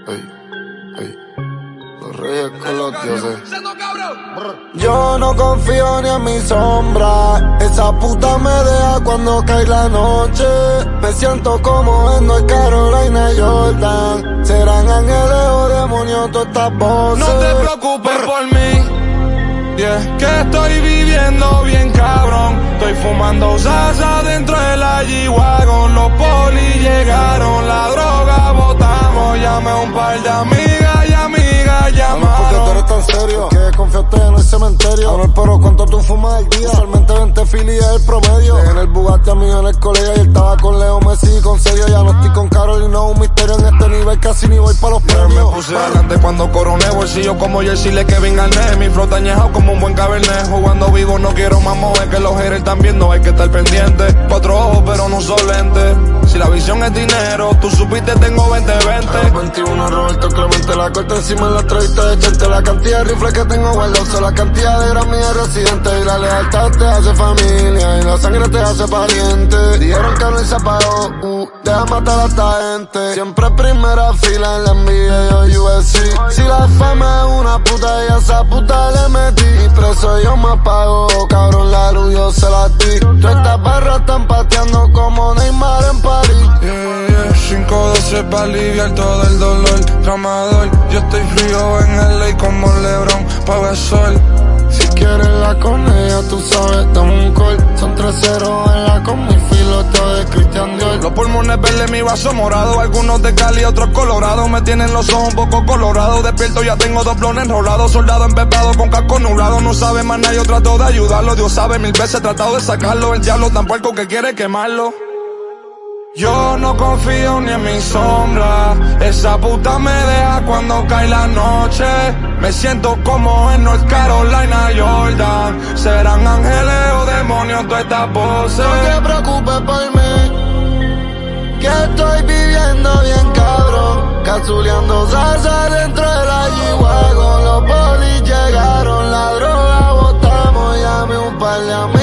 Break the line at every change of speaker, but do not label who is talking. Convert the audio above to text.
Ey, ey. Los reyes con los dioses.
Yo no confío ni en mi sombra. Esa puta me deja cuando cae la noche. Me siento como en North Carolina y Jordan. Serán ángeles o demonios todas estas voces.
No te preocupes por mí. Que estoy viviendo bien cabrón. Estoy fumando salsa dentro de la G-Wagon. Los polis llegaron, la droga botamos. Llamé a un par de amigas y amigas llamaron.
¿Por qué tú eres tan serio? Que confiaste en el cementerio. Anuel, pero ¿cuánto tú fumas al día? Usualmente 20 filis es el promedio. En el Bugatti a mi hijo en el colegio y él estaba con Leo Messi con serio. Ya no estoy con Karol y no es un misterio en este nivel. Casi ni voy pa' los premios.
Me puse adelante cuando coroné. Bolsillo como Jersey le Kevin Garnett. Mi flota añejado como un buen cabernet. Jugando vivo no quiero más mover. Que los haters están viendo, hay que estar pendiente. Cuatro ojos pero no son lentes. Si la visión es dinero, tú supiste tengo 20-20.
21 Roberto Clemente, la corta encima en la entrevista de Chente. La cantidad de rifles que tengo guardados, la cantidad de Grammy de residentes. Y la lealtad te hace familia y la sangre te hace pariente. Dijeron que no se apagó, deja matar a esta gente. Siempre primera fila en la NBA y UFC. Si la fama es una puta y a esa puta le metí. Y preso yo me apago, cabrón, la luz yo se la di. Todas estas barras están pateando como Neymar en París.
512 pa' aliviar todo el dolor. Tramador, yo estoy frío en el ley como LeBron, pa' ver sol.
Si quieres la con ella, tú sabes, dame un call. Son 3-0 en la con mi filoto de Christian Dior.
Los pulmones verdes, mi vaso morado. Algunos de Cali, otros colorados. Me tienen los ojos un poco colorados. Despierto, ya tengo dos blones enrolados. Soldado empepado con casco nublado. No sabe más nada, yo trato de ayudarlo. Dios sabe, 1000 veces he tratado de sacarlo. El diablo tan puerco que quiere quemarlo. Yo no confío ni en mi sombra. Esa puta me deja cuando cae la noche. Me siento como en North Carolina y Jordan. Serán ángeles o demonios todas estas voces.
No te preocupes por mí, que estoy viviendo bien cabrón. Cazuleando salsa dentro de la G-Wagon. Los polis llegaron, la droga botamos. Llamé un par de amigos.